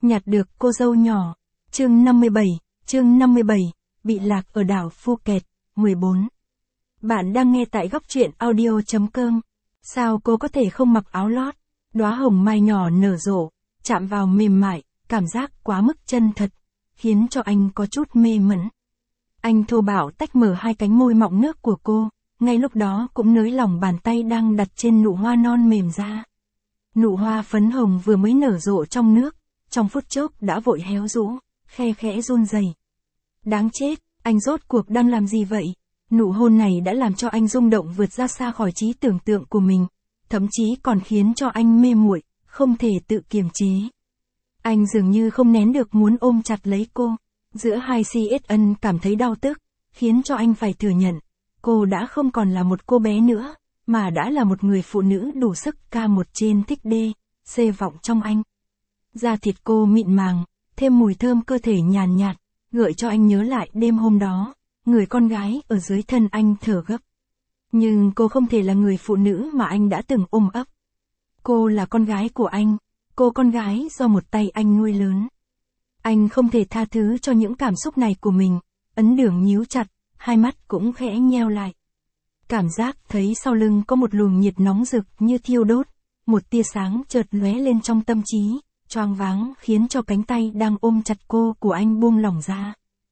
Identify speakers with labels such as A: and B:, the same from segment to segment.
A: Nhặt được cô dâu nhỏ. Chương 57, bị lạc ở đảo Phuket, 14. Bạn đang nghe tại góc truyện audio.com. Sao cô có thể không mặc áo lót? Đóa hồng mai nhỏ nở rộ, chạm vào mềm mại, cảm giác quá mức chân thật, khiến cho anh có chút mê mẩn. Anh thô bạo tách mở hai cánh môi mọng nước của cô, ngay lúc đó cũng nới lỏng bàn tay đang đặt trên nụ hoa non mềm ra. Nụ hoa phấn hồng vừa mới nở rộ trong nước, trong phút chốc đã vội héo rũ, khe khẽ run rẩy. Đáng chết, anh rốt cuộc đang làm gì vậy? Nụ hôn này đã làm cho anh rung động vượt ra xa khỏi trí tưởng tượng của mình, thậm chí còn khiến cho anh mê muội, không thể tự kiềm chế. Anh dường như không nén được muốn ôm chặt lấy cô. Giữa hai CSN cảm thấy đau tức, khiến cho anh phải thừa nhận, cô đã không còn là một cô bé nữa, mà đã là một người phụ nữ đủ sức K1 trên thích đê, C vọng trong anh. Da thịt cô mịn màng, thêm mùi thơm cơ thể nhàn nhạt, gợi cho anh nhớ lại đêm hôm đó, người con gái ở dưới thân anh thở gấp. Nhưng cô không thể là người phụ nữ mà anh đã từng ôm ấp. Cô là con gái của anh, cô con gái do một tay anh nuôi lớn. Anh không thể tha thứ cho những cảm xúc này của mình, ấn đường nhíu chặt, hai mắt cũng khẽ nheo lại. Cảm giác thấy sau lưng có một luồng nhiệt nóng rực như thiêu đốt, một tia sáng chợt lóe lên trong tâm trí, choáng váng khiến cho cánh tay đang ôm chặt cô của anh buông lỏng ra.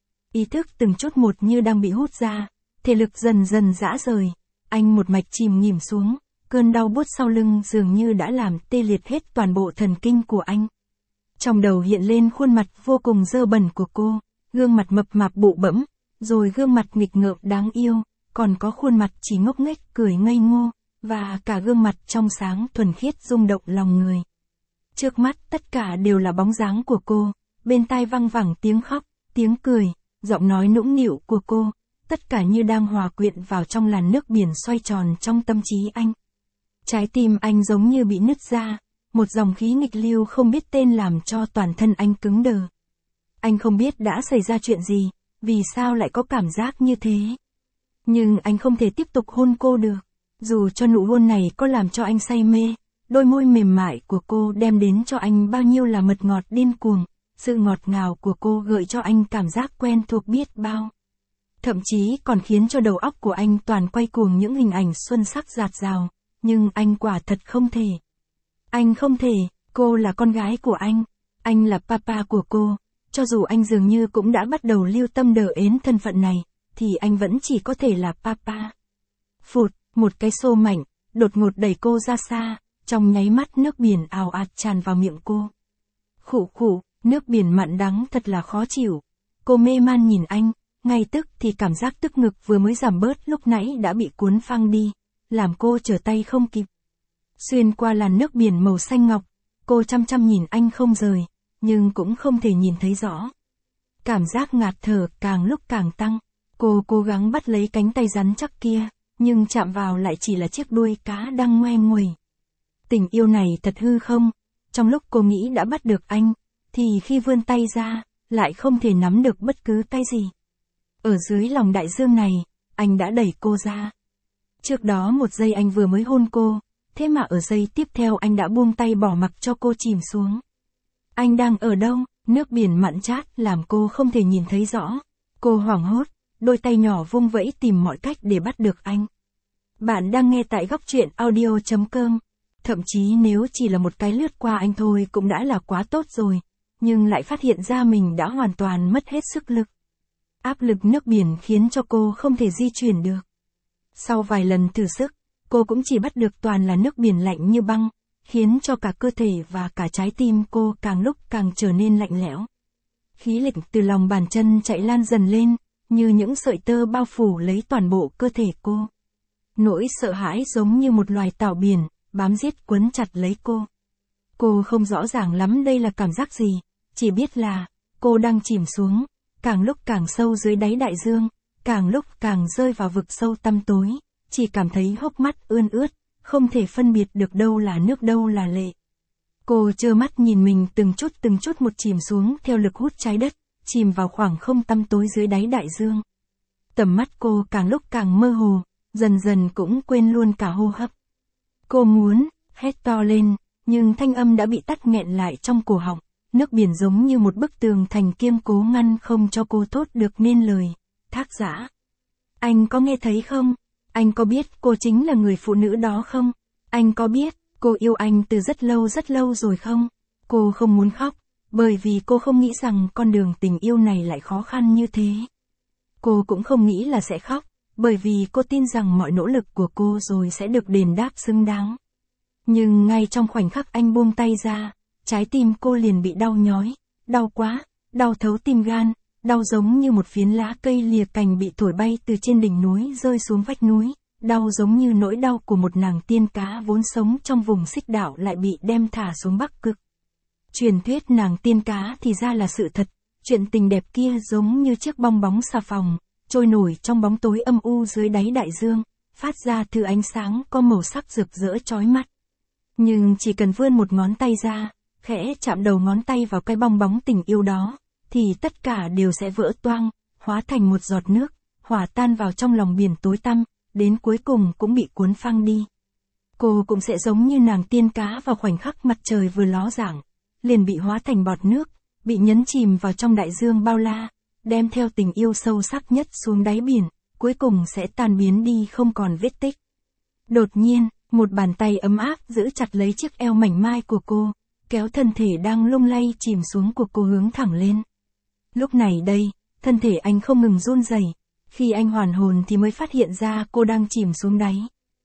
A: Ý thức từng chút một như đang bị hút ra, thể lực dần dần rã rời, anh một mạch chìm nghỉm xuống, cơn đau buốt sau lưng dường như đã làm tê liệt hết toàn bộ thần kinh của anh. Trong đầu hiện lên khuôn mặt vô cùng dơ bẩn của cô, gương mặt mập mạp bụ bẫm, rồi gương mặt nghịch ngợm đáng yêu, còn có khuôn mặt chỉ ngốc nghếch cười ngây ngô, và cả gương mặt trong sáng thuần khiết rung động lòng người. Trước mắt tất cả đều là bóng dáng của cô, bên tai văng vẳng tiếng khóc, tiếng cười, giọng nói nũng nịu của cô, tất cả như đang hòa quyện vào trong làn nước biển xoay tròn trong tâm trí anh. Trái tim anh giống như bị nứt ra, một dòng khí nghịch lưu không biết tên làm cho toàn thân anh cứng đờ. Anh không biết đã xảy ra chuyện gì, vì sao lại có cảm giác như thế. Nhưng anh không thể tiếp tục hôn cô được, dù cho nụ hôn này có làm cho anh say mê, đôi môi mềm mại của cô đem đến cho anh bao nhiêu là mật ngọt điên cuồng, sự ngọt ngào của cô gợi cho anh cảm giác quen thuộc biết bao. Thậm chí còn khiến cho đầu óc của anh toàn quay cuồng những hình ảnh xuân sắc dạt dào, nhưng anh quả thật không thể. Anh không thể, cô là con gái của anh là papa của cô, cho dù anh dường như cũng đã bắt đầu lưu tâm đờ ến thân phận này, thì anh vẫn chỉ có thể là papa. Phụt, một cái xô mạnh, đột ngột đẩy cô ra xa, trong nháy mắt nước biển ào ạt tràn vào miệng cô. Khụ khụ, nước biển mặn đắng thật là khó chịu. Cô mê man nhìn anh, ngay tức thì cảm giác tức ngực vừa mới giảm bớt lúc nãy đã bị cuốn phăng đi, làm cô trở tay không kịp. Xuyên qua làn nước biển màu xanh ngọc, cô chăm chăm nhìn anh không rời, nhưng cũng không thể nhìn thấy rõ. Cảm giác ngạt thở càng lúc càng tăng, cô cố gắng bắt lấy cánh tay rắn chắc kia, nhưng chạm vào lại chỉ là chiếc đuôi cá đang ngoe nguẩy. Tình yêu này thật hư không, trong lúc cô nghĩ đã bắt được anh, thì khi vươn tay ra, lại không thể nắm được bất cứ cái gì. Ở dưới lòng đại dương này, anh đã đẩy cô ra. Trước đó một giây anh vừa mới hôn cô, thế mà ở giây tiếp theo anh đã buông tay bỏ mặc cho cô chìm xuống. Anh đang ở đâu? Nước biển mặn chát làm cô không thể nhìn thấy rõ. Cô hoảng hốt, đôi tay nhỏ vung vẫy tìm mọi cách để bắt được anh. Bạn đang nghe tại góc truyện audio.com. Thậm chí nếu chỉ là một cái lướt qua anh thôi cũng đã là quá tốt rồi, nhưng lại phát hiện ra mình đã hoàn toàn mất hết sức lực. Áp lực nước biển khiến cho cô không thể di chuyển được. Sau vài lần thử sức, cô cũng chỉ bắt được toàn là nước biển lạnh như băng, khiến cho cả cơ thể và cả trái tim cô càng lúc càng trở nên lạnh lẽo. Khí lạnh từ lòng bàn chân chạy lan dần lên, như những sợi tơ bao phủ lấy toàn bộ cơ thể cô. Nỗi sợ hãi giống như một loài tảo biển, bám giết quấn chặt lấy cô. Cô không rõ ràng lắm đây là cảm giác gì, chỉ biết là, cô đang chìm xuống, càng lúc càng sâu dưới đáy đại dương, càng lúc càng rơi vào vực sâu tăm tối, chỉ cảm thấy hốc mắt ươn ướt, không thể phân biệt được đâu là nước đâu là lệ. Cô trơ mắt nhìn mình từng chút một chìm xuống theo lực hút trái đất, chìm vào khoảng không tăm tối dưới đáy đại dương. Tầm mắt cô càng lúc càng mơ hồ, dần dần cũng quên luôn cả hô hấp. Cô muốn hét to lên, nhưng thanh âm đã bị tắc nghẹn lại trong cổ họng, nước biển giống như một bức tường thành kiên cố ngăn không cho cô thốt được nên lời. Thác Giã. Anh có nghe thấy không? Anh có biết cô chính là người phụ nữ đó không? Anh có biết, cô yêu anh từ rất lâu rồi không? Cô không muốn khóc, bởi vì cô không nghĩ rằng con đường tình yêu này lại khó khăn như thế. Cô cũng không nghĩ là sẽ khóc, bởi vì cô tin rằng mọi nỗ lực của cô rồi sẽ được đền đáp xứng đáng. Nhưng ngay trong khoảnh khắc anh buông tay ra, trái tim cô liền bị đau nhói, đau quá, đau thấu tim gan, đau giống như một phiến lá cây lìa cành bị thổi bay từ trên đỉnh núi rơi xuống vách núi, đau giống như nỗi đau của một nàng tiên cá vốn sống trong vùng xích đảo lại bị đem thả xuống Bắc Cực. Truyền thuyết nàng tiên cá thì ra là sự thật, chuyện tình đẹp kia giống như chiếc bong bóng xà phòng, trôi nổi trong bóng tối âm u dưới đáy đại dương, phát ra thứ ánh sáng có màu sắc rực rỡ chói mắt. Nhưng chỉ cần vươn một ngón tay ra, khẽ chạm đầu ngón tay vào cái bong bóng tình yêu đó, thì tất cả đều sẽ vỡ toang, hóa thành một giọt nước, hòa tan vào trong lòng biển tối tăm, đến cuối cùng cũng bị cuốn phăng đi. Cô cũng sẽ giống như nàng tiên cá vào khoảnh khắc mặt trời vừa ló dạng, liền bị hóa thành bọt nước, bị nhấn chìm vào trong đại dương bao la, đem theo tình yêu sâu sắc nhất xuống đáy biển, cuối cùng sẽ tan biến đi không còn vết tích. Đột nhiên, một bàn tay ấm áp giữ chặt lấy chiếc eo mảnh mai của cô, kéo thân thể đang lung lay chìm xuống của cô hướng thẳng lên. Lúc này đây, thân thể anh không ngừng run rẩy, khi anh hoàn hồn thì mới phát hiện ra cô đang chìm xuống đáy.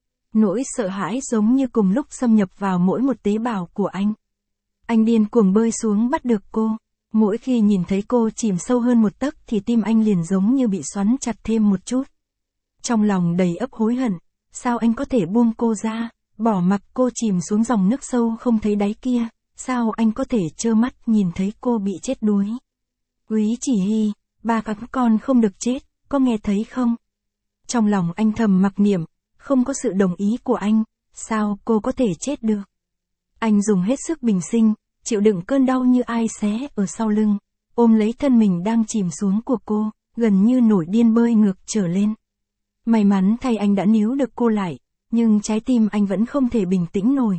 A: Nỗi sợ hãi giống như cùng lúc xâm nhập vào mỗi một tế bào của anh. Anh điên cuồng bơi xuống bắt được cô. Mỗi khi nhìn thấy cô chìm sâu hơn một tấc thì tim anh liền giống như bị xoắn chặt thêm một chút. Trong lòng đầy ắp hối hận, sao anh có thể buông cô ra, bỏ mặc cô chìm xuống dòng nước sâu không thấy đáy kia, sao anh có thể trơ mắt nhìn thấy cô bị chết đuối. Úy Chỉ Hy, ba các con không được chết, có nghe thấy không? Trong lòng anh thầm mặc niệm, không có sự đồng ý của anh, sao cô có thể chết được? Anh dùng hết sức bình sinh, chịu đựng cơn đau như ai xé ở sau lưng, ôm lấy thân mình đang chìm xuống của cô, gần như nổi điên bơi ngược trở lên. May mắn thay anh đã níu được cô lại, nhưng trái tim anh vẫn không thể bình tĩnh nổi.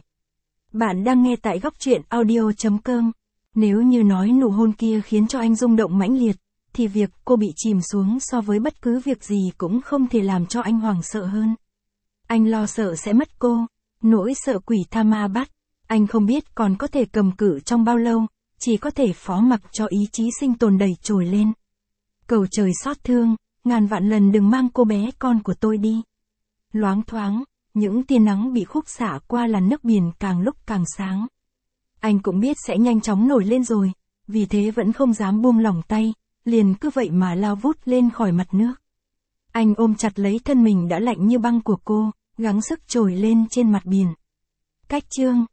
A: Bạn đang nghe tại góc truyện audio.com. Nếu như nói nụ hôn kia khiến cho anh rung động mãnh liệt, thì việc cô bị chìm xuống so với bất cứ việc gì cũng không thể làm cho anh hoảng sợ hơn. Anh lo sợ sẽ mất cô, nỗi sợ quỷ tha ma bắt. Anh không biết còn có thể cầm cự trong bao lâu, chỉ có thể phó mặc cho ý chí sinh tồn đầy trồi lên. Cầu trời xót thương, ngàn vạn lần đừng mang cô bé con của tôi đi. Loáng thoáng, những tia nắng bị khúc xạ qua làn nước biển càng lúc càng sáng. Anh cũng biết sẽ nhanh chóng nổi lên rồi, vì thế vẫn không dám buông lỏng tay, liền cứ vậy mà lao vút lên khỏi mặt nước. Anh ôm chặt lấy thân mình đã lạnh như băng của cô, gắng sức trồi lên trên mặt biển. Cách chương